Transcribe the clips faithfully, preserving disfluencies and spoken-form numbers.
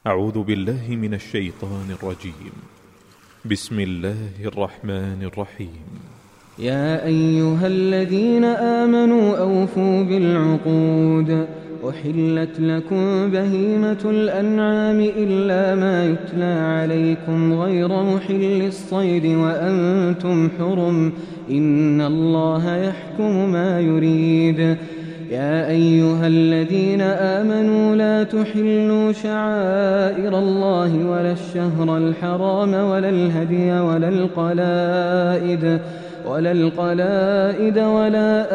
أعوذ بالله من الشيطان الرجيم. بسم الله الرحمن الرحيم. يا أيها الذين آمنوا أوفوا بالعقود. أحلت لكم بهيمة الأنعام إلا ما يتلى عليكم غير محل الصيد وأنتم حرم، إن الله يحكم ما يريد. يا أيها الذين آمنوا لا تحلوا شعائر الله ولا الشهر الحرام ولا الهدي ولا القلائد ولا القلائد ولا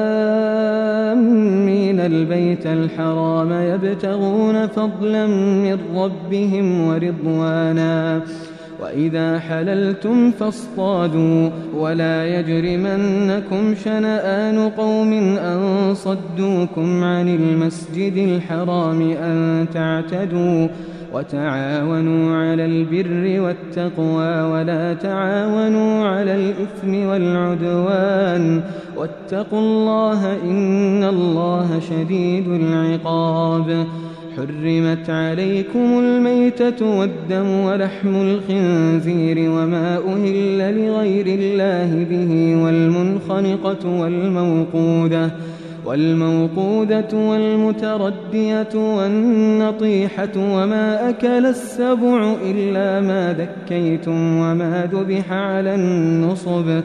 آمين البيت الحرام يبتغون فضلا من ربهم ورضوانا، وإذا حللتم فاصطادوا، ولا يجرمنكم شنآن قوم أن صدوكم عن المسجد الحرام أن تعتدوا، وتعاونوا على البر والتقوى ولا تعاونوا على الإثم والعدوان، واتقوا الله إن الله شديد العقاب. حرمت عليكم الميتة والدم ولحم الخنزير وما أهل لغير الله به والمنخنقة والموقودة والموقودة والمتردية والنطيحة وما أكل السبع إلا ما ذكيتم وما ذبح على النصب،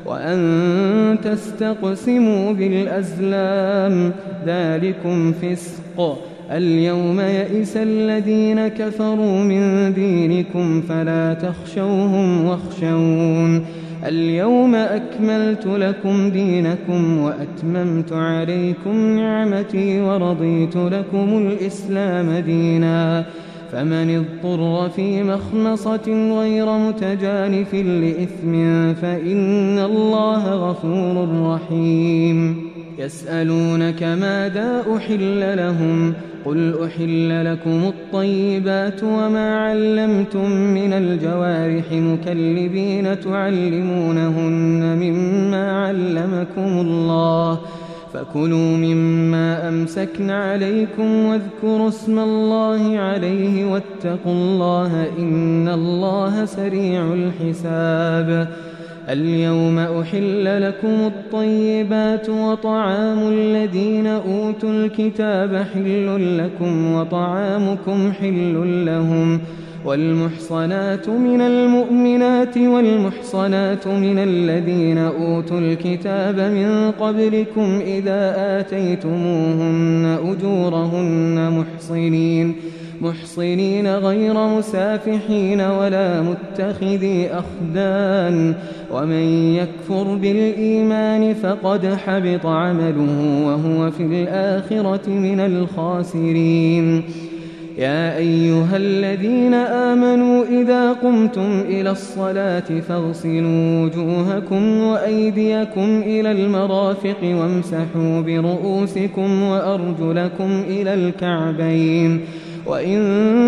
وأن تستقسموا بالأزلام، ذلكم فسق. اليوم يئس الذين كفروا من دينكم فلا تخشوهم واخشون. اليوم أكملت لكم دينكم وأتممت عليكم نعمتي ورضيت لكم الإسلام دينا، فمن اضطر في مخمصة غير متجانف لإثم فإن الله غفور رحيم. يسألونك ماذا أحل لهم؟ قل أحل لكم الطيبات وما علمتم من الجوارح مكلبين تعلمونهن مما علمكم الله، فكلوا مما أمسكن عليكم واذكروا اسم الله عليه واتقوا الله إن الله سريع الحساب. اليوم أحل لكم الطيبات وطعام الذين أوتوا الكتاب حل لكم وطعامكم حل لهم، والمحصنات من المؤمنات والمحصنات من الذين أوتوا الكتاب من قبلكم إذا آتيتموهن أجورهن محصنين محصنين غير مسافحين ولا متخذي أخدان، ومن يكفر بالإيمان فقد حبط عمله وهو في الآخرة من الخاسرين. يا أيها الذين آمنوا إذا قمتم إلى الصلاة فاغسلوا وجوهكم وأيديكم إلى المرافق وامسحوا برؤوسكم وأرجلكم إلى الكعبين، وإن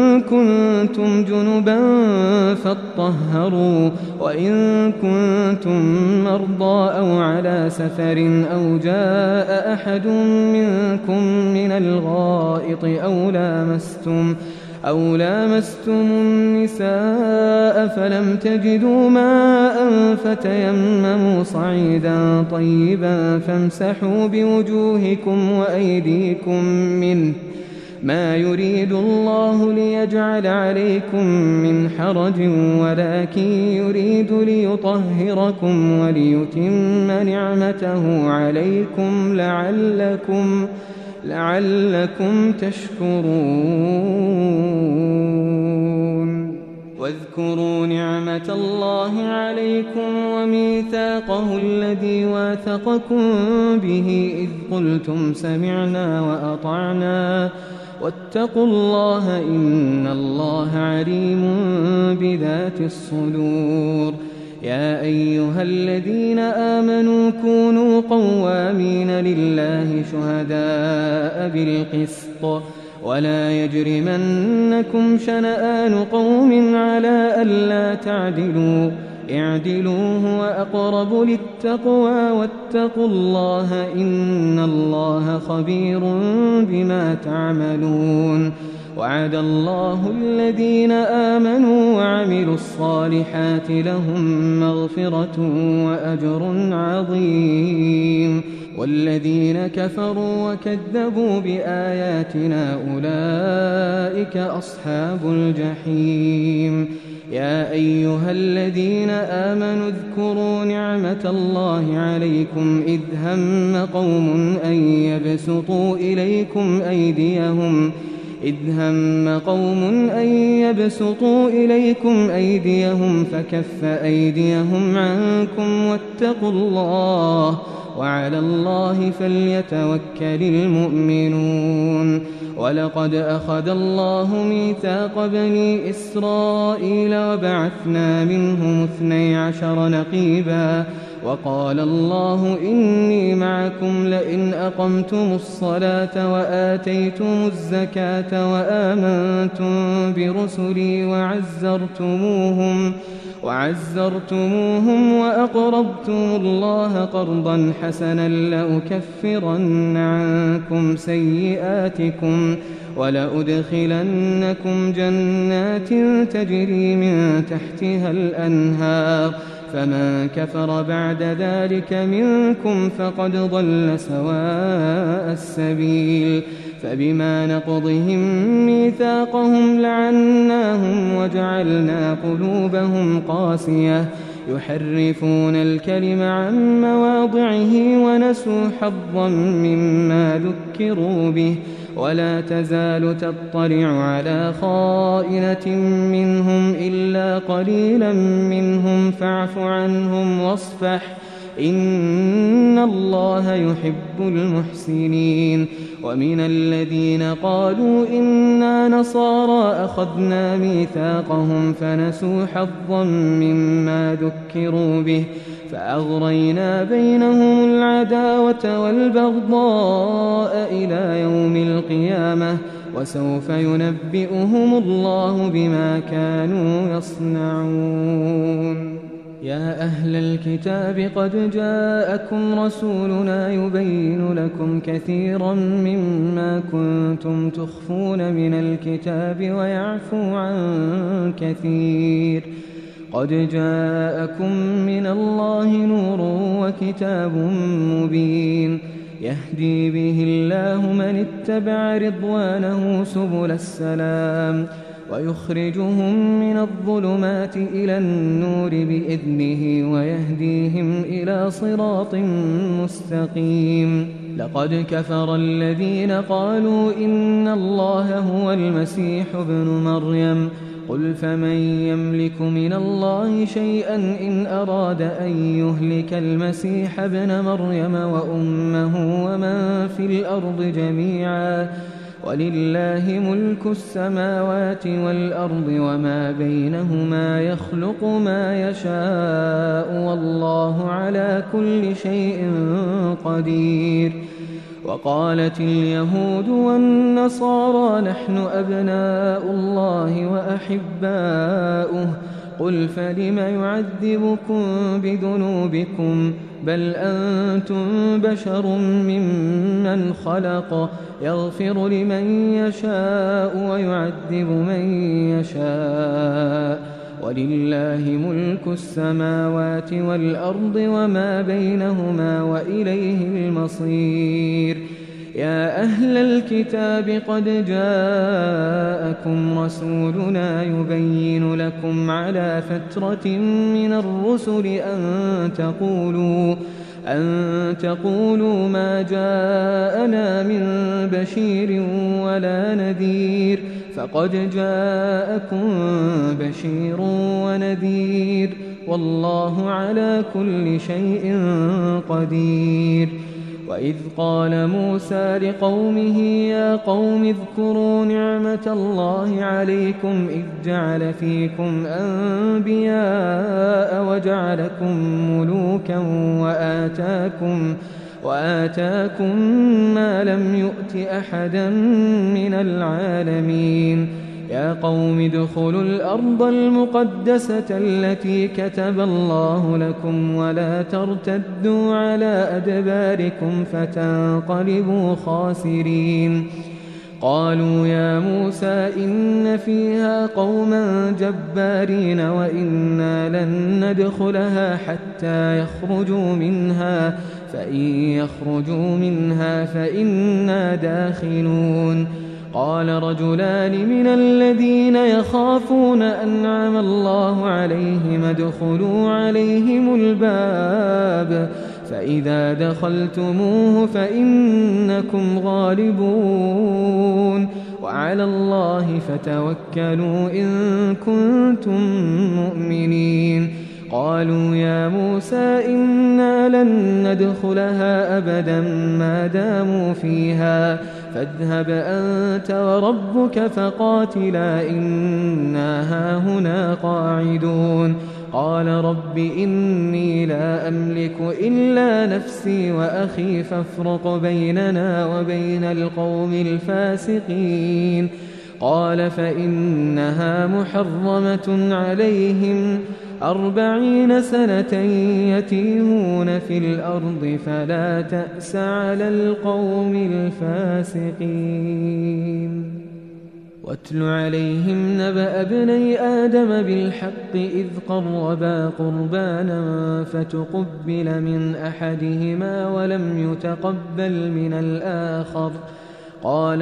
كنتم جنبا فاطهروا، وإن كنتم مرضى أو على سفر أو جاء أحد منكم من الغائط أو لامستم أو لامستم النساء فلم تجدوا ماء فتيمموا صعيدا طيبا فامسحوا بوجوهكم وأيديكم منه، ما يريد الله ليجعل عليكم من حرج ولكن يريد ليطهركم وليتم نعمته عليكم لعلكم لعلكم تشكرون. واذكروا نعمة الله عليكم وميثاقه الذي واثقكم به إذ قلتم سمعنا وأطعنا، واتقوا الله إن الله عليم بذات الصدور. يا أيها الذين آمنوا كونوا قوامين لله شهداء بالقسط، ولا يجرمنكم شنآن قوم على ألا تعدلوا، اعدلوا هو أقرب للتقوى واتقوا الله إن الله خبير بما تعملون. وعد الله الذين آمنوا وعملوا الصالحات لهم مغفرة وأجر عظيم والذين كفروا وكذبوا بآياتنا أولئك أصحاب الجحيم يا أيها الذين آمنوا اذكروا نعمة الله عليكم إذ هم قوم أن يبسطوا إليكم أيديهم إذ هم قوم أن يبسطوا إليكم أيديهم فكف أيديهم عنكم واتقوا الله وعلى الله فليتوكل المؤمنون ولقد أخذ الله ميثاق بني إسرائيل وبعثنا منهم اثني عشر نقيبا وقال الله إني معكم لئن أقمتم الصلاة وآتيتم الزكاة وآمنتم برسلي وعزرتموهم وعزرتموهم وأقرضتم الله قرضا حسنا لأكفرن عنكم سيئاتكم ولأدخلنكم جنات تجري من تحتها الأنهار فمن كفر بعد ذلك منكم فقد ضل سواء السبيل فبما نقضهم ميثاقهم لعناهم وجعلنا قلوبهم قاسية يحرفون الكلم عن مواضعه ونسوا حظا مما ذكروا به ولا تزال تطلع على خائنة منهم إلا قليلا منهم فاعف عنهم واصفح إن الله يحب المحسنين ومن الذين قالوا إنا نصارى أخذنا ميثاقهم فنسوا حظا مما ذكروا به فأغرينا بينهم العداوة والبغضاء إلى يوم القيامة وسوف ينبئهم الله بما كانوا يصنعون يا أهل الكتاب قد جاءكم رسولنا يبين لكم كثيرا مما كنتم تخفون من الكتاب ويعفو عن كثير قد جاءكم من الله نور وكتاب مبين يهدي به الله من اتبع رضوانه سبل السلام ويخرجهم من الظلمات إلى النور بإذنه ويهديهم إلى صراط مستقيم لقد كفر الذين قالوا إن الله هو المسيح ابن مريم قل فمن يملك من الله شيئا إن أراد أن يهلك المسيح ابن مريم وأمه ومن في الأرض جميعا ولله ملك السماوات والأرض وما بينهما يخلق ما يشاء والله على كل شيء قدير وقالت اليهود والنصارى نحن أبناء الله وأحباؤه قل فلم يعذبكم بذنوبكم بل أنتم بشر ممن خلق يغفر لمن يشاء ويعذب من يشاء ولله ملك السماوات والأرض وما بينهما وإليه المصير يا أهل الكتاب قد جاءكم رسولنا يبين لكم على فترة من الرسل أن تقولوا أن تقولوا ما جاءنا من بشير ولا نذير فقد جاءكم بشير ونذير والله على كل شيء قدير وإذ قال موسى لقومه يا قوم اذكروا نعمة الله عليكم إذ جعل فيكم أنبياء وجعلكم ملوكا وآتاكم وآتاكم ما لم يؤت أحدا من العالمين يا قوم ادخلوا الأرض المقدسة التي كتب الله لكم ولا ترتدوا على أدباركم فتنقلبوا خاسرين قالوا يا موسى إن فيها قوما جبارين وإنا لن ندخلها حتى يخرجوا منها فإن يخرجوا منها فإنا داخلون. قال رجلان من الذين يخافون أنعم الله عليهم ادخلوا عليهم الباب فإذا دخلتموه فإنكم غالبون وعلى الله فتوكلوا إن كنتم مؤمنين. قالوا يا موسى إنا لن ندخلها أبدا ما داموا فيها فاذهب أنت وربك فقاتلا إنا هاهنا قاعدون. قال رب إني لا أملك إلا نفسي وأخي فافرق بيننا وبين القوم الفاسقين. قال فإنها محرمة عليهم أربعين سنة يتيهون في الأرض فلا تأس على القوم الفاسقين. واتل عليهم نبأ ابني آدم بالحق إذ قربا قربانا فتقبل من أحدهما ولم يتقبل من الآخر قال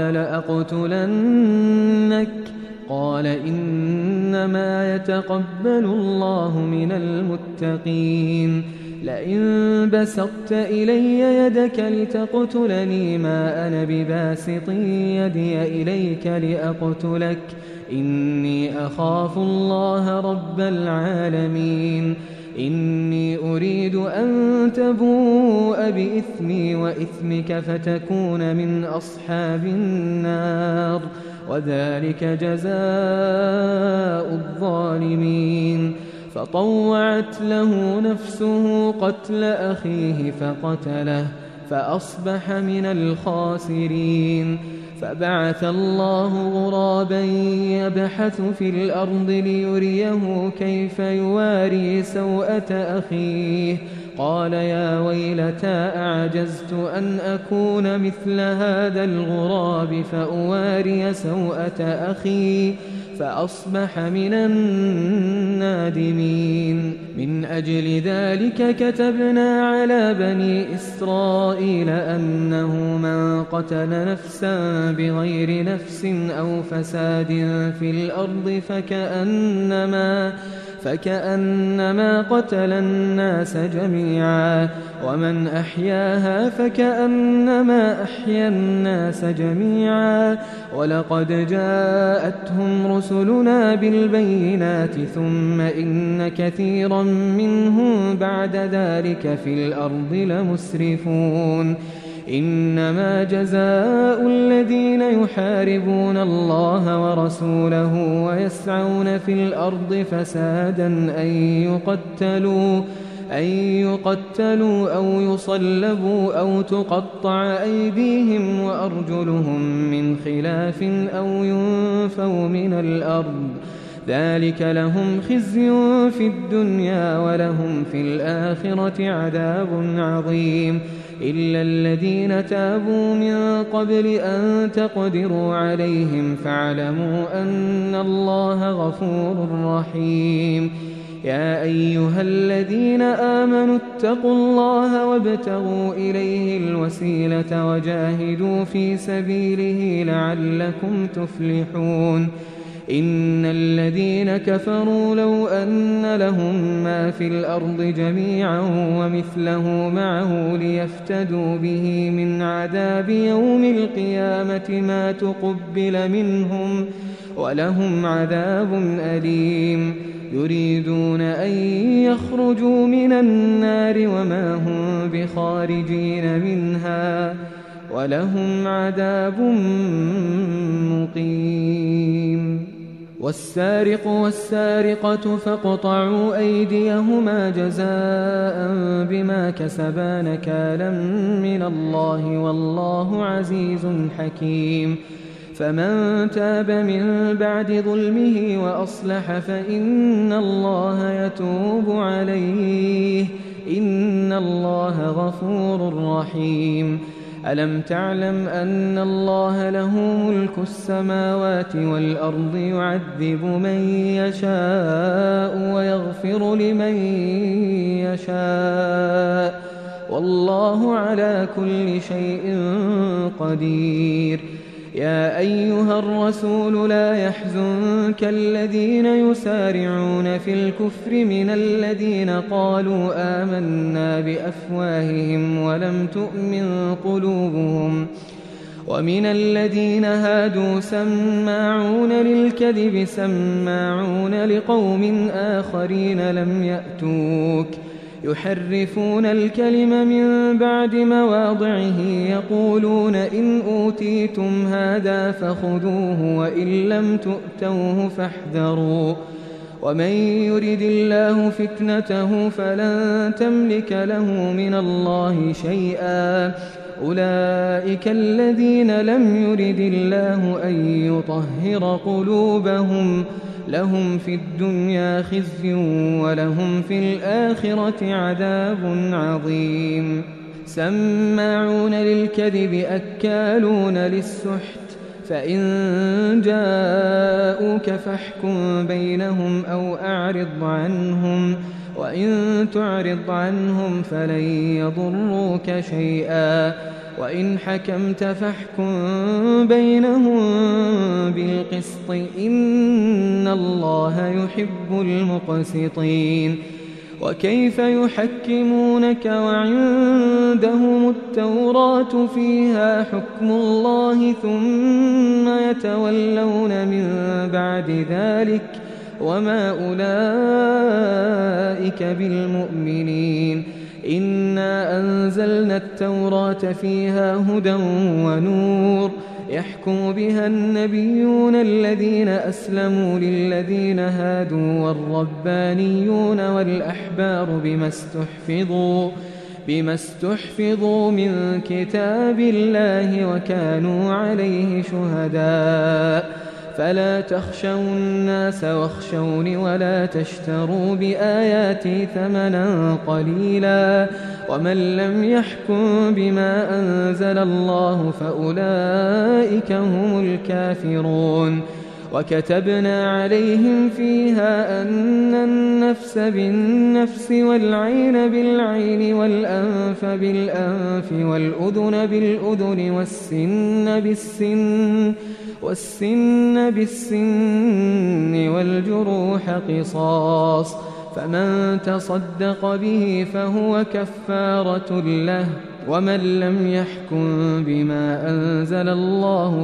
لأقتلنك قال إنما يتقبل الله من المتقين. لئن بسطت إلي يدك لتقتلني ما أنا بباسط يدي إليك لأقتلك إني أخاف الله رب العالمين. إني أريد أن تبوء بإثمي وإثمك فتكون من أصحاب النار وذلك جزاء الظالمين. فطوعت له نفسه قتل أخيه فقتله فأصبح من الخاسرين. فبعث الله غرابا يبحث في الأرض ليريه كيف يواري سوءة أخيه قال يا ويلتى أعجزت أن أكون مثل هذا الغراب فأواري سوءة أخي فأصبح من النادمين. من أجل ذلك كتبنا على بني إسرائيل أنه من قتل نفسا بغير نفس أو فساد في الأرض فكأنما فكأنما قتل الناس جميعا ومن أحياها فكأنما أحيا الناس جميعا. ولقد جاءتهم رسلنا بالبينات ثم إن كثيرا منهم بعد ذلك في الأرض لمسرفون. إنما جزاء الذين يحاربون الله ورسوله ويسعون في الأرض فسادا أن يقتلوا أن يقتلوا أو يصلبوا أو تقطع أيديهم وأرجلهم من خلاف أو ينفوا من الأرض ذلك لهم خزي في الدنيا ولهم في الآخرة عذاب عظيم. إلا الذين تابوا من قبل أن تقدروا عليهم فاعلموا أن الله غفور رحيم. يا أيها الذين آمنوا اتقوا الله وابتغوا إليه الوسيلة وجاهدوا في سبيله لعلكم تفلحون. إن الذين كفروا لو أن لهم ما في الأرض جميعا ومثله معه ليفتدوا به من عذاب يوم القيامة ما تقبل منهم ولهم عذاب أليم. يريدون أن يخرجوا من النار وما هم بخارجين منها ولهم عذاب مقيم. والسارق والسارقة فاقطعوا أيديهما جزاء بما كسبا نكالا من الله والله عزيز حكيم. فمن تاب من بعد ظلمه وأصلح فإن الله يتوب عليه إن الله غفور رحيم. ألم تعلم أن الله له ملك السماوات والأرض يعذب من يشاء ويغفر لمن يشاء والله على كل شيء قدير. يا أيها الرسول لا يحزنك الذين يسارعون في الكفر من الذين قالوا آمنا بأفواههم ولم تؤمن قلوبهم ومن الذين هادوا سماعون للكذب سماعون لقوم آخرين لم يأتوك يحرفون الكلم من بعد مواضعه يقولون إن أوتيتم هذا فخذوه وإن لم تؤتوه فاحذروا ومن يرد الله فتنته فلن تملك له من الله شيئا أولئك الذين لم يرد الله أن يطهر قلوبهم لهم في الدنيا خزي ولهم في الآخرة عذاب عظيم. سماعون للكذب أكالون للسحت فإن جاءوك فاحكم بينهم أو أعرض عنهم وإن تعرض عنهم فلن يضروك شيئا وإن حكمت فاحكم بينهم بالقسط إن الله يحب المقسطين. وكيف يحكمونك وعندهم التوراة فيها حكم الله ثم يتولون من بعد ذلك وما أولئك بالمؤمنين. إنا أنزلنا التوراة فيها هدى ونور يحكم بها النبيون الذين أسلموا للذين هادوا والربانيون والأحبار بما استحفظوا بما استحفظوا من كتاب الله وكانوا عليه شهداء فلا تخشوا الناس واخشوني ولا تشتروا بآياتي ثمنا قليلا ومن لم يحكم بما أنزل الله فأولئك هم الكافرون. وكتبنا عليهم فيها أن النفس بالنفس والعين بالعين والأنف بالأنف والأذن بالأذن والسن بالسن والسن بالسن والجروح قصاص فمن تصدق به فهو كفارة له ومن لم يحكم بما أنزل الله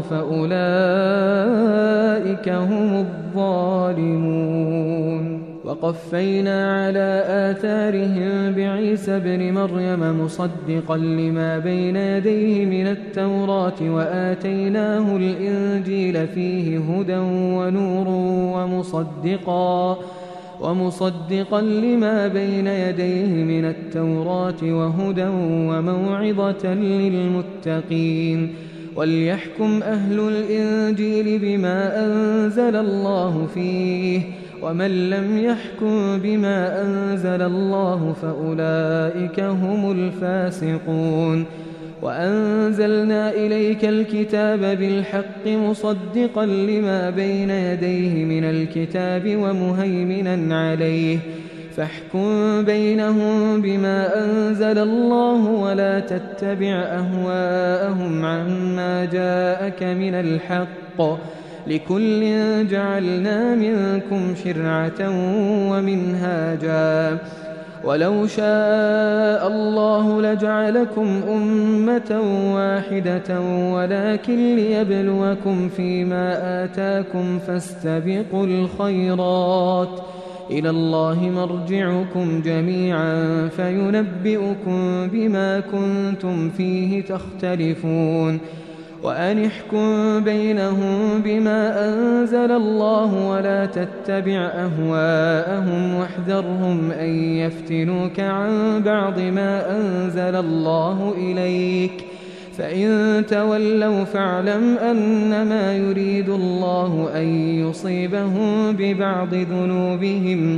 فأولئك هم الظالمون. وقفينا على آثارهم بعيسى ابن مريم مصدقا لما بين يديه من التوراة وآتيناه الإنجيل فيه هدى ونور ومصدقا ومصدقا لما بين يديه من التوراة وهدى وموعظة للمتقين. وليحكم أهل الإنجيل بما أنزل الله فيه ومن لم يحكم بما أنزل الله فأولئك هم الفاسقون. وأنزلنا إليك الكتاب بالحق مصدقا لما بين يديه من الكتاب ومهيمنا عليه فاحكم بينهم بما أنزل الله ولا تتبع أهواءهم عما جاءك من الحق لكل جعلنا منكم شرعة ومنهاجا ولو شاء الله لجعلكم أمة واحدة ولكن ليبلوكم فيما آتاكم فاستبقوا الخيرات إلى الله مرجعكم جميعا فينبئكم بما كنتم فيه تختلفون. وأن احكم بينهم بما أنزل الله ولا تتبع أهواءهم واحذرهم أن يفتنوك عن بعض ما أنزل الله إليك فإن تولوا فاعلم أنما يريد الله أن يصيبهم ببعض ذنوبهم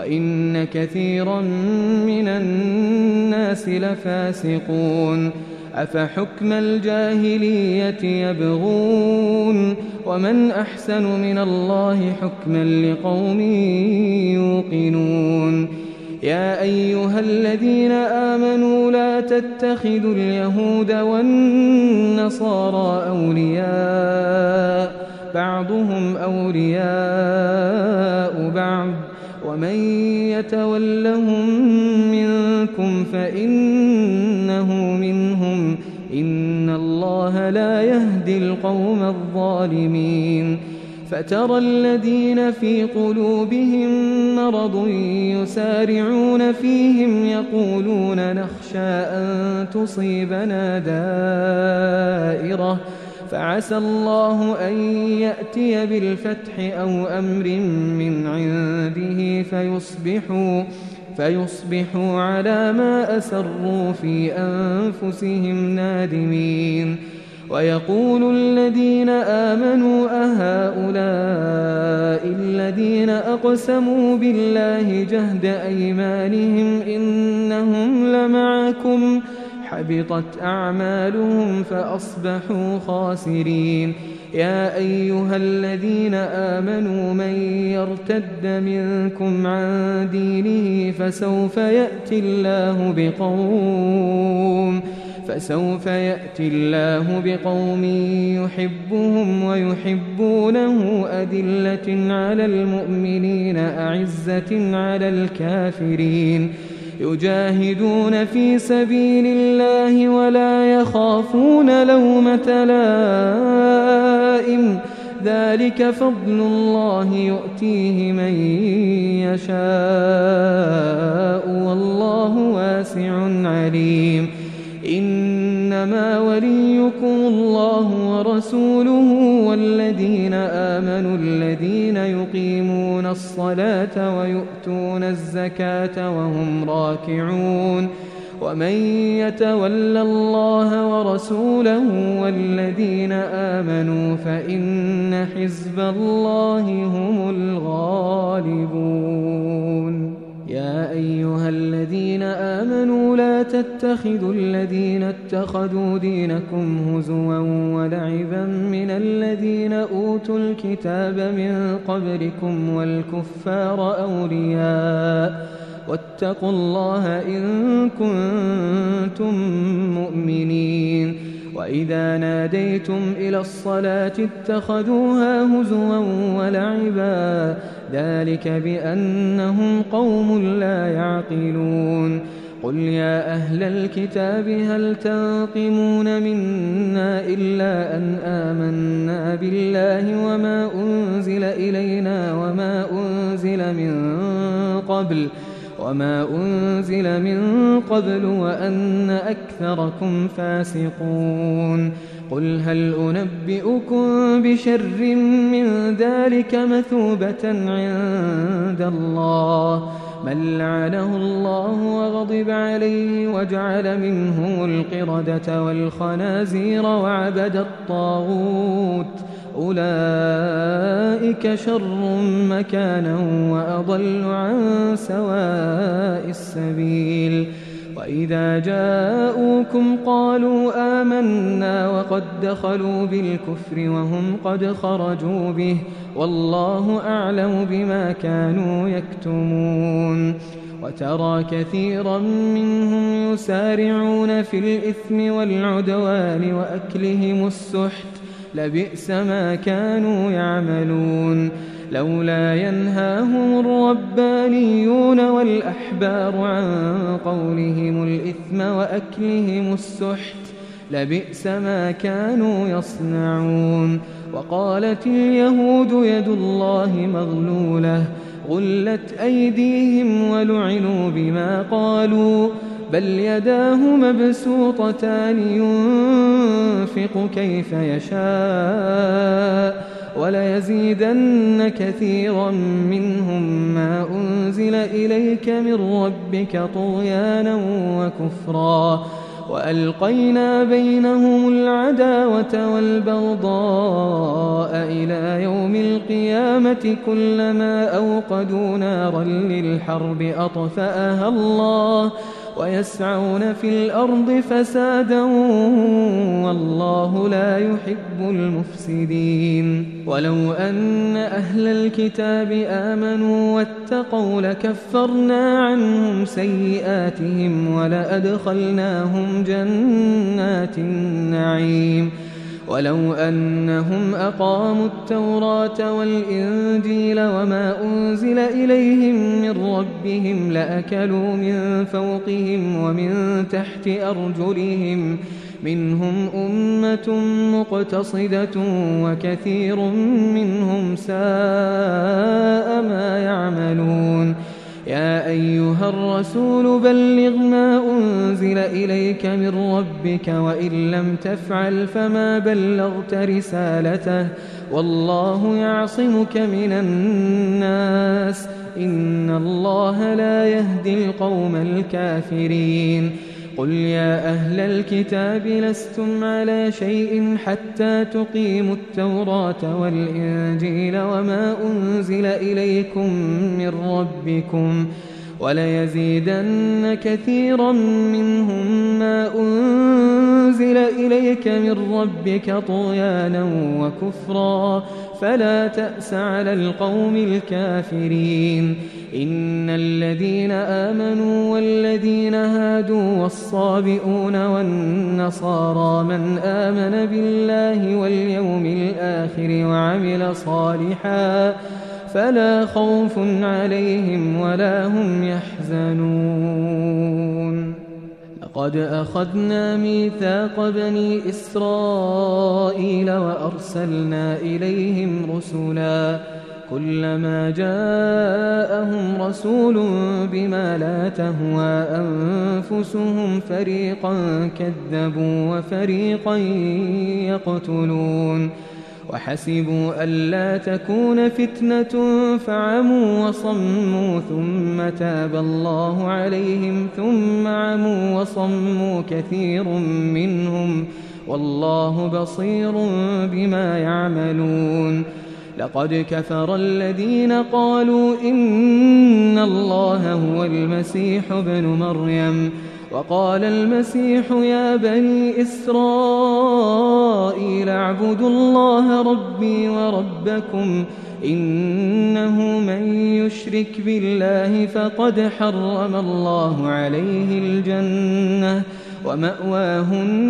وإن كثيرا من الناس لفاسقون. أفحكم الجاهلية يبغون ومن أحسن من الله حكما لقوم يوقنون يا أيها الذين آمنوا لا تتخذوا اليهود والنصارى أولياء بعضهم أولياء بعض ومن يتولهم منكم فإنه منهم إن الله لا يهدي القوم الظالمين فترى الذين في قلوبهم مرض يسارعون فيهم يقولون نخشى أن تصيبنا دائرة فعسى الله أن يأتي بالفتح أو أمر من عنده فيصبحوا, فيصبحوا على ما أسروا في أنفسهم نادمين ويقول الذين آمنوا أهؤلاء الذين أقسموا بالله جهد أيمانهم إنهم لمعكم حبطت أعمالهم فأصبحوا خاسرين يا أيها الذين آمنوا من يرتد منكم عن دينه فسوف يأتي الله بقوم فسوف يأتي الله بقوم يحبهم ويحبونه أذلة على المؤمنين أعزة على الكافرين يجاهدون في سبيل الله ولا يخافون لومة لائم ذلك فضل الله يؤتيه من يشاء والله واسع عليم إنما وليكم الله ورسوله والذين آمنوا الذين يقيمون الصلاة ويؤتون الزكاة وهم راكعون ومن يتول الله ورسوله والذين آمنوا فإن حزب الله هم الغالبون يا أيها الذين آمنوا لا تتخذوا الذين اتخذوا دينكم هزوا ولعبا من الذين أوتوا الكتاب من قبلكم والكفار أولياء واتقوا الله إن كنتم مؤمنين وإذا ناديتم إلى الصلاة اتخذوها هزوا ولعبا ذلك بأنهم قوم لا يعقلون قل يا أهل الكتاب هل تنقمون منا إلا أن آمنا بالله وما أنزل إلينا وما أنزل من قبل وما أنزل من قبل وأن أكثركم فاسقون قل هل أنبئكم بشر من ذلك مثوبة عند الله من لعنه الله وغضب عليه وجعل منهم القردة والخنازير وعبد الطاغوت أولئك شر مكانا وأضل عن سواء السبيل وإذا جاءوكم قالوا آمنا وقد دخلوا بالكفر وهم قد خرجوا به والله أعلم بما كانوا يكتمون وترى كثيرا منهم يسارعون في الإثم والعدوان وأكلهم السحت لبئس ما كانوا يعملون لولا ينهاهم الربانيون والأحبار عن قولهم الإثم وأكلهم السحت لبئس ما كانوا يصنعون وقالت اليهود يد الله مغلولة غلت أيديهم ولعنوا بما قالوا بل يداه مبسوطتان ينفق كيف يشاء وليزيدن كثيرا منهم ما أنزل إليك من ربك طغيانا وكفرا وألقينا بينهم العداوة والبغضاء إلى يوم القيامة كلما أوقدوا نارا للحرب أطفأها الله ويسعون في الأرض فسادا والله لا يحب المفسدين. ولو أن أهل الكتاب آمنوا واتقوا لكفرنا عنهم سيئاتهم ولأدخلناهم جنات النعيم. ولو أنهم أقاموا التوراة والإنجيل وما أنزل إليهم من ربهم لأكلوا من فوقهم ومن تحت أرجلهم منهم أمة مقتصدة وكثير منهم ساء ما يعملون. يا أيها الرسول بلغ ما أنزل إليك من ربك وإن لم تفعل فما بلغت رسالته والله يعصمك من الناس إن الله لا يهدي القوم الكافرين. قل يا أهل الكتاب لستم على شيء حتى تقيموا التوراة والإنجيل وما أنزل إليكم من ربكم وليزيدن كثيرا منهم ما أنزل إليك من ربك طغيانا وكفرا فلا تأس على القوم الكافرين. إن الذين آمنوا والذين هادوا والصابئون والنصارى من آمن بالله واليوم الآخر وعمل صالحا فلا خوف عليهم ولا هم يحزنون. لقد أخذنا ميثاق بني إسرائيل وأرسلنا إليهم رسلا كلما جاءهم رسول بما لا تهوى أنفسهم فريقا كذبوا وفريقا يقتلون. وحسبوا ألا تكون فتنة فعموا وصموا ثم تاب الله عليهم ثم عموا وصموا كثير منهم والله بصير بما يعملون. لقد كفر الذين قالوا إن الله هو المسيح ابن مريم وقال المسيح يا بني إسرائيل اعبدوا الله ربي وربكم إنه من يشرك بالله فقد حرم الله عليه الجنة ومأواه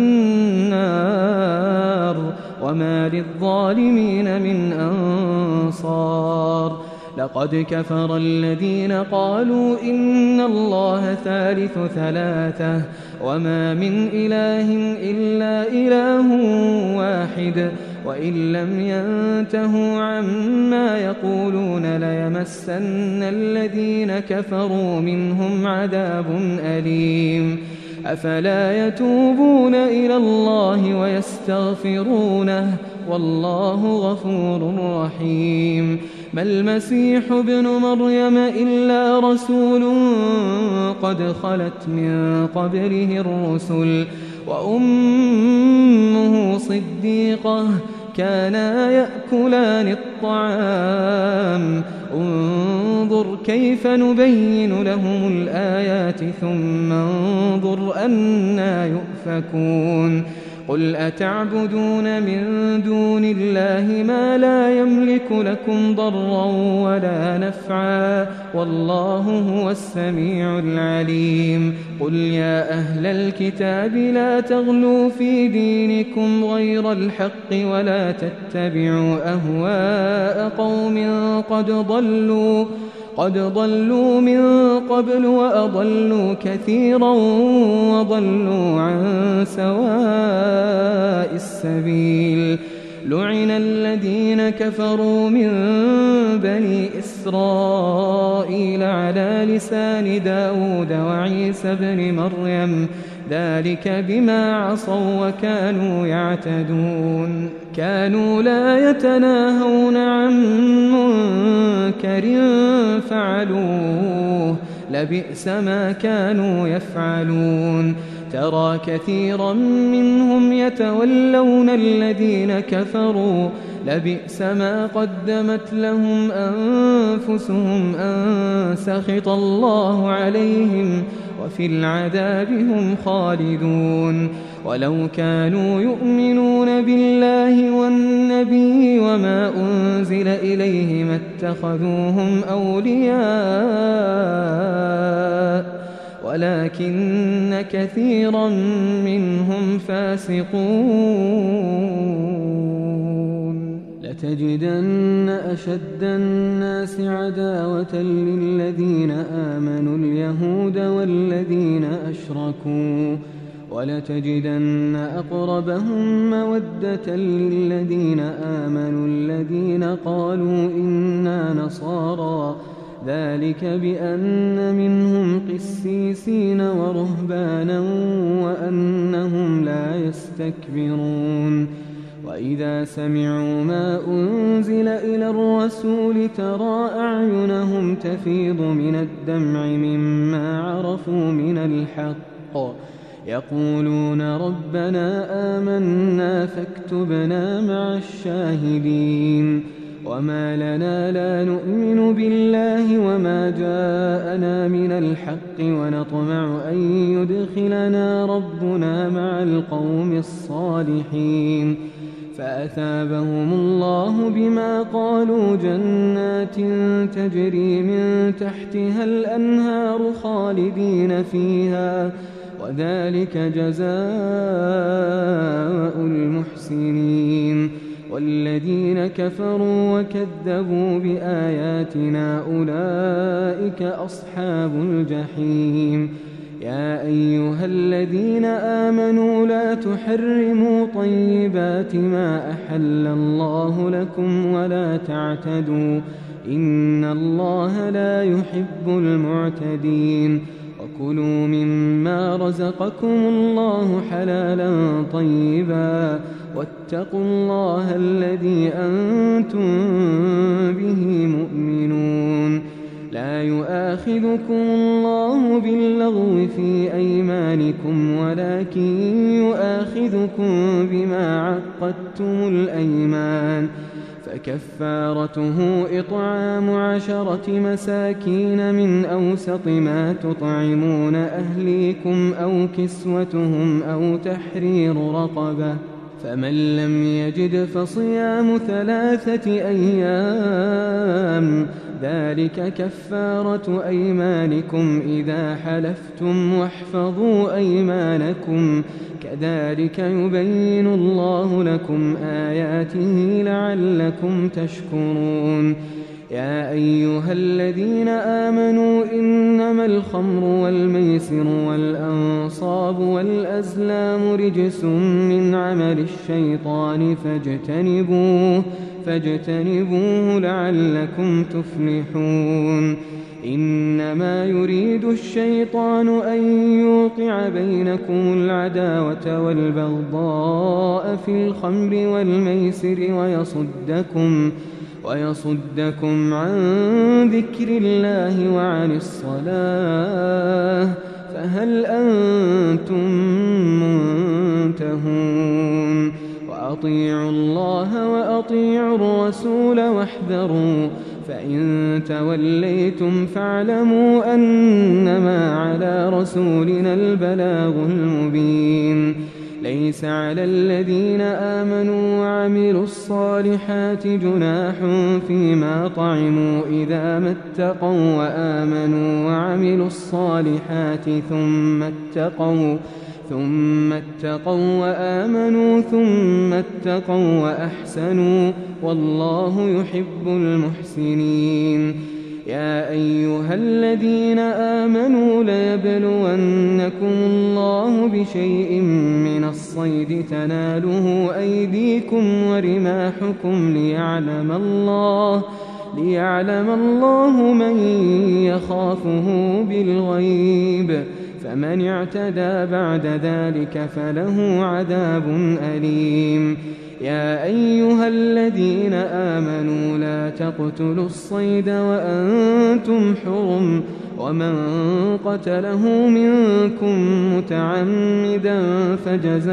النار وما للظالمين من أنصار. لقد كفر الذين قالوا إن الله ثالث ثلاثة وما من إله إلا إله واحد وإن لم ينتهوا عما يقولون ليمسن الذين كفروا منهم عذاب أليم. أفلا يتوبون إلى الله ويستغفرونه والله غفور رحيم. ما المسيح ابن مريم إلا رسول قد خلت من قبله الرسل وأمه صديقة كانا يأكلان الطعام انظر كيف نبين لهم الآيات ثم انظر أنى يؤفكون. قل أتعبدون من دون الله ما لا يملك لكم ضرا ولا نفعا والله هو السميع العليم. قل يا أهل الكتاب لا تغلوا في دينكم غير الحق ولا تتبعوا أهواء قوم قد ضلوا قد ضلوا من قبل وأضلوا كثيرا وضلوا عن سواء السبيل. لعن الذين كفروا من بني إسرائيل على لسان داود وعيسى بن مريم ذلك بما عصوا وكانوا يعتدون. كانوا لا يتناهون عن منكر فعلوه لبئس ما كانوا يفعلون. ترى كثيرا منهم يتولون الذين كفروا لبئس ما قدمت لهم أنفسهم أن سخط الله عليهم وفي العذاب هم خالدون ولو كانوا يؤمنون بالله والنبي وما أنزل إليه ما اتخذوهم أولياء ولكن كثيرا منهم فاسقون لتجدن أشد الناس عداوة للذين آمنوا اليهود والذين أشركوا ولتجدن أقربهم مودة للذين آمنوا الذين قالوا إنا نصارى ذلك بأن منهم قسيسين ورهبانا وأنهم لا يستكبرون وإذا سمعوا ما أنزل إلى الرسول ترى أعينهم تفيض من الدمع مما عرفوا من الحق يقولون ربنا آمنا فاكتبنا مع الشاهدين وما لنا لا نؤمن بالله وما جاءنا من الحق ونطمع أن يدخلنا ربنا مع القوم الصالحين فأثابهم الله بما قالوا جنات تجري من تحتها الأنهار خالدين فيها وذلك جزاء المحسنين والذين كفروا وكذبوا بآياتنا أولئك أصحاب الجحيم يا أيها الذين آمنوا لا تحرموا طيبات ما أحل الله لكم ولا تعتدوا إن الله لا يحب المعتدين وكلوا مما رزقكم الله حلالا طيبا واتقوا الله الذي أنتم به مؤمنون لا يؤاخذكم الله باللغو في أيمانكم ولكن يؤاخذكم بما عقدتم الأيمان فكفارته إطعام عشرة مساكين من أوسط ما تطعمون أهليكم أو كسوتهم أو تحرير رقبة فمن لم يجد فصيام ثلاثة أيام ذلك كفارة أيمانكم إذا حلفتم واحفظوا أيمانكم كذلك يبين الله لكم آياته لعلكم تشكرون يا أيها الذين آمنوا إنما الخمر والميسر والأنصاب والأزلام رجس من عمل الشيطان فاجتنبوه فاجتنبوه لعلكم تفلحون إنما يريد الشيطان أن يوقع بينكم العداوة والبغضاء في الخمر والميسر ويصدكم ويصدكم عن ذكر الله وعن الصلاة فهل أنتم منتهون وأطيعوا الله وأطيعوا الرسول واحذروا فإن توليتم فاعلموا أنما على رسولنا البلاغ المبين ليس على الذين آمنوا وعملوا الصالحات جناح فيما طعموا إذا ما اتقوا وآمنوا وعملوا الصالحات ثم اتقوا ثم اتقوا وآمنوا ثم اتقوا وأحسنوا والله يحب المحسنين يا أيها الذين آمنوا ليبلونكم الله بشيء من الصيد تناله أيديكم ورماحكم ليعلم الله ليعلم الله من يخافه بالغيب فمن اعتدى بعد ذلك فله عذاب أليم يا أيها الذين آمنوا لا تقتلوا الصيد وأنتم حرم ومن قتله منكم متعمدا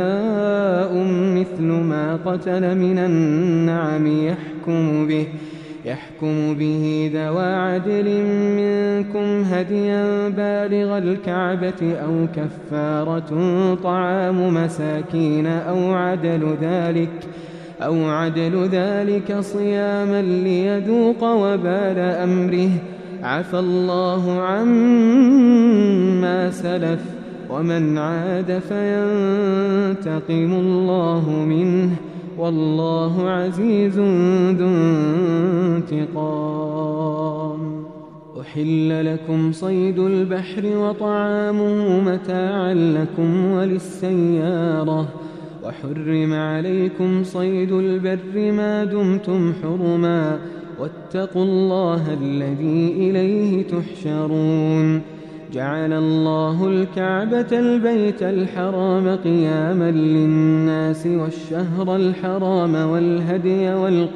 فجزاء مثل ما قتل من النعم يحكم به يحكم به ذوى عدل منكم هديا بالغ الكعبة أو كفارة طعام مساكين أو عدل ذلك أو عدل ذلك صياما ليذوق وبال أمره. عفى الله عما سلف ومن عاد فينتقم الله منه والله عزيز ذو انتقام. أحل لكم صيد البحر وطعامه متاعا لكم وللسيارة وحرم عليكم صيد البر ما دمتم حرما واتقوا الله الذي إليه تحشرون. جعل الله الكعبة البيت الحرام قياما للناس والشهر الحرام والهدي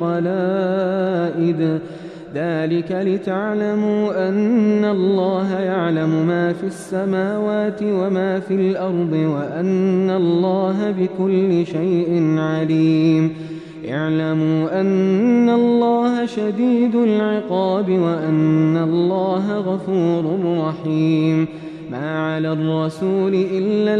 والقلائد ذلك لتعلموا أن الله يعلم ما في السماوات وما في الأرض وأن الله بكل شيء عليم. اعلموا أن الله شديد العقاب وأن الله غفور رحيم. ما على الرسول إلا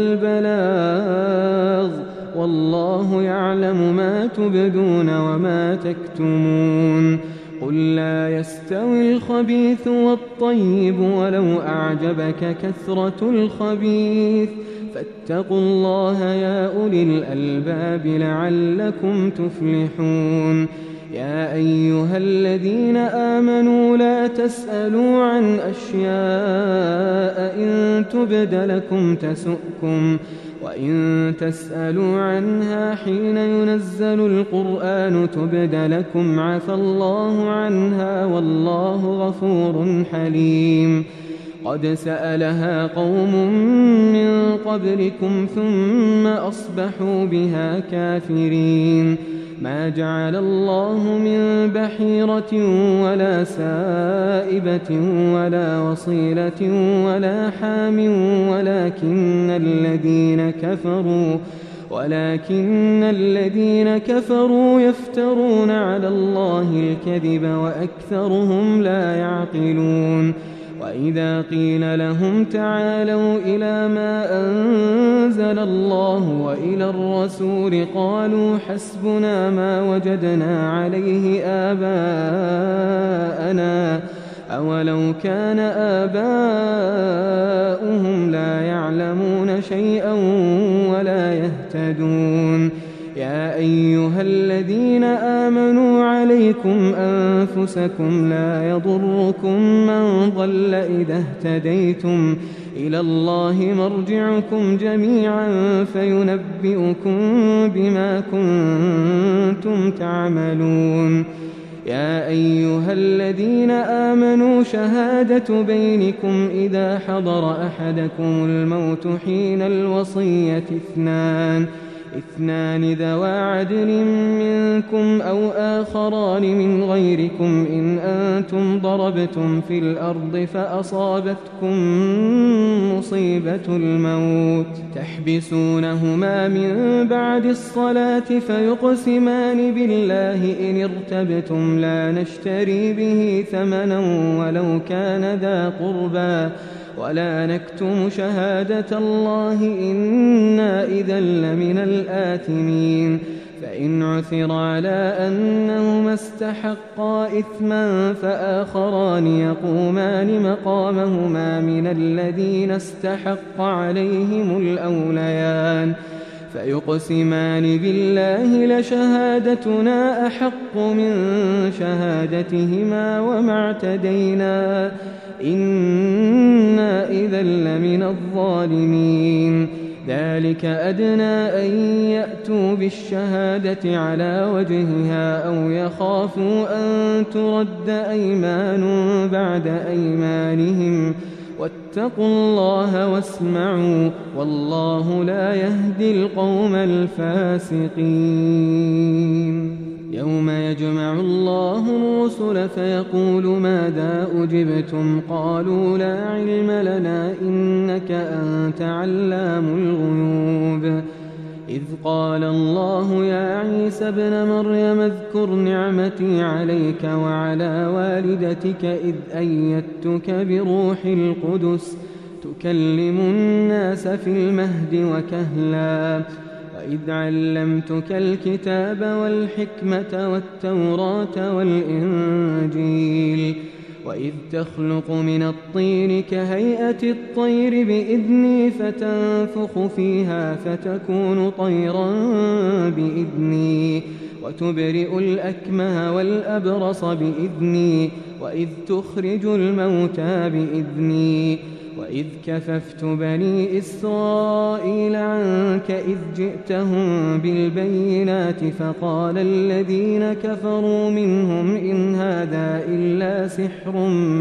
البلاغ والله يعلم ما تبدون وما تكتمون. قل لا يستوي الخبيث والطيب ولو أعجبك كثرة الخبيث فاتقوا الله يا أولي الألباب لعلكم تفلحون. يا أيها الذين آمنوا لا تسألوا عن أشياء إن تبد لكم تسؤكم وإن تسألوا عنها حين ينزل القرآن تبد لكم عفى الله عنها والله غفور حليم. قد سألها قوم من قبلكم ثم أصبحوا بها كافرين. ما جعل الله من بحيرة ولا سائبة ولا وصيلة ولا حام ولكن الذين كفروا ولكن الذين كفروا يفترون على الله الكذب وأكثرهم لا يعقلون. وإذا قيل لهم تعالوا إلى ما أنزل الله وإلى الرسول قالوا حسبنا ما وجدنا عليه آباءنا أولو كان آباؤهم لا يعلمون شيئا ولا يهتدون. يا أيها الذين آمنوا عليكم أنفسكم لا يضركم من ضل إذا اهتديتم إلى الله مرجعكم جميعا فينبئكم بما كنتم تعملون. يا أيها الذين آمنوا شهادة بينكم إذا حضر أحدكم الموت حين الوصية اثنان اثنان ذوى عدل منكم أو آخران من غيركم إن أنتم ضربتم في الأرض فأصابتكم مصيبة الموت تحبسونهما من بعد الصلاة فيقسمان بالله إن ارتبتم لا نشتري به ثمنا ولو كان ذا قربى ولا نكتم شهادة الله إنا إذا لمن الآثمين. فإن عثر على أنهما استحقا إثما فآخران يقومان مقامهما من الذين استحق عليهم الأوليان فيقسمان بالله لشهادتنا أحق من شهادتهما وما اعتدينا إنا إذا لمن الظالمين. ذلك أدنى أن يأتوا بالشهادة على وجهها أو يخافوا أن ترد أيمان بعد أيمانهم واتقوا الله واسمعوا والله لا يهدي القوم الفاسقين. يوم يجمع الله الرسل فيقول ماذا أجبتم قالوا لا علم لنا إنك أنت علام الغيوب. إذ قال الله يا عيسى ابن مريم اذكر نعمتي عليك وعلى والدتك إذ أيدتك بروح القدس تكلم الناس في المهد وكهلا وإذ علمتك الكتاب والحكمة والتوراة والإنجيل وإذ تخلق من الطين كهيئة الطير بإذني فتنفخ فيها فتكون طيرا بإذني وتبرئ الأكمه والأبرص بإذني وإذ تخرج الموتى بإذني وإذ كففت بني إسرائيل عنك إذ جئتهم بالبينات فقال الذين كفروا منهم إن هذا إلا سحر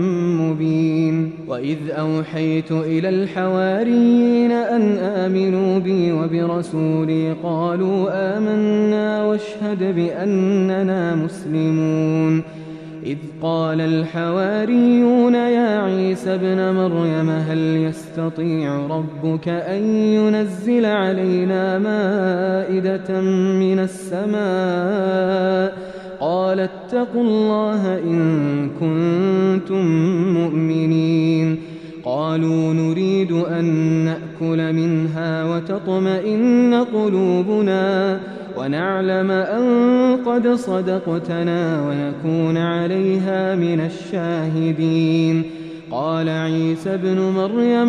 مبين وإذ أوحيت إلى الحواريين أن آمنوا بي وبرسولي قالوا آمنا واشهد بأننا مسلمون إذ قال الحواريون يا عيسى ابن مريم هل يستطيع ربك أن ينزل علينا مائدة من السماء قال اتقوا الله إن كنتم مؤمنين قالوا نريد أن نأكل منها وتطمئن قلوبنا ونعلم أن قد صدقتنا ونكون عليها من الشاهدين قال عيسى ابن مريم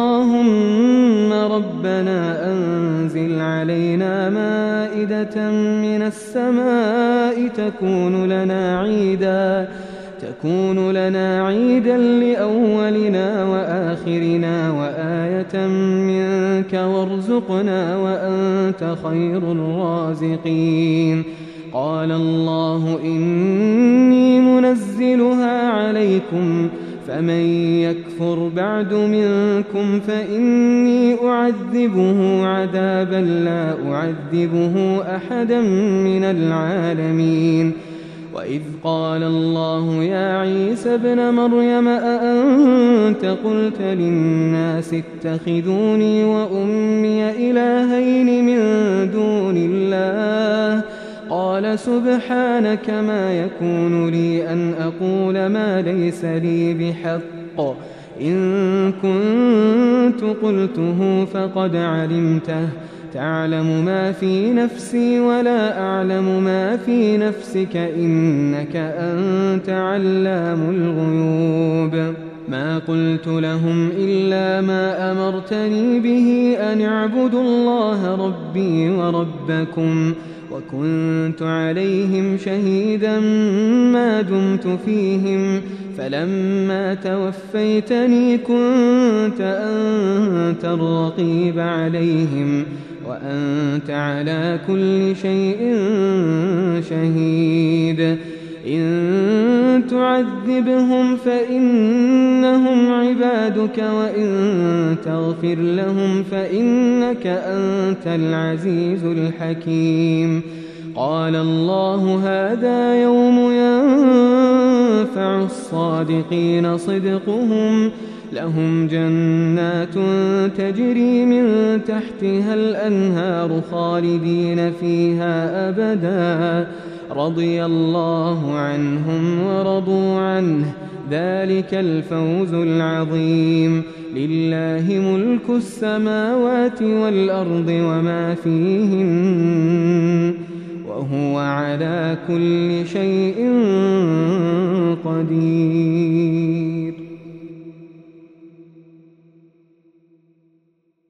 اللهم ربنا أنزل علينا مائدة من السماء تكون لنا عيدا تكون لنا عيدا لأولنا وآخرنا وآية منك وارزقنا وأنت خير الرازقين قال الله إني منزلها عليكم فمن يكفر بعد منكم فإني أعذبه عذابا لا أعذبه أحدا من العالمين وإذ قال الله يا عيسى ابن مريم أأنت قلت للناس اتخذوني وأمي إلهين من دون الله قال سبحانك ما يكون لي أن أقول ما ليس لي بحق إن كنت قلته فقد علمته تعلم ما في نفسي ولا أعلم ما في نفسك إنك أنت علام الغيوب ما قلت لهم إلا ما أمرتني به أن اعبدوا الله ربي وربكم وكنت عليهم شهيدا ما دمت فيهم فلما توفيتني كنت أنت الرقيب عليهم وأنت على كل شيء شهيد إن تعذبهم فإنهم عبادك وإن تغفر لهم فإنك أنت العزيز الحكيم قال الله هذا يوم ينفع الصادقين صدقهم لهم جنات تجري من تحتها الأنهار خالدين فيها أبدا رضي الله عنهم ورضوا عنه ذلك الفوز العظيم لله ملك السماوات والأرض وما فيهن وهو على كل شيء قدير.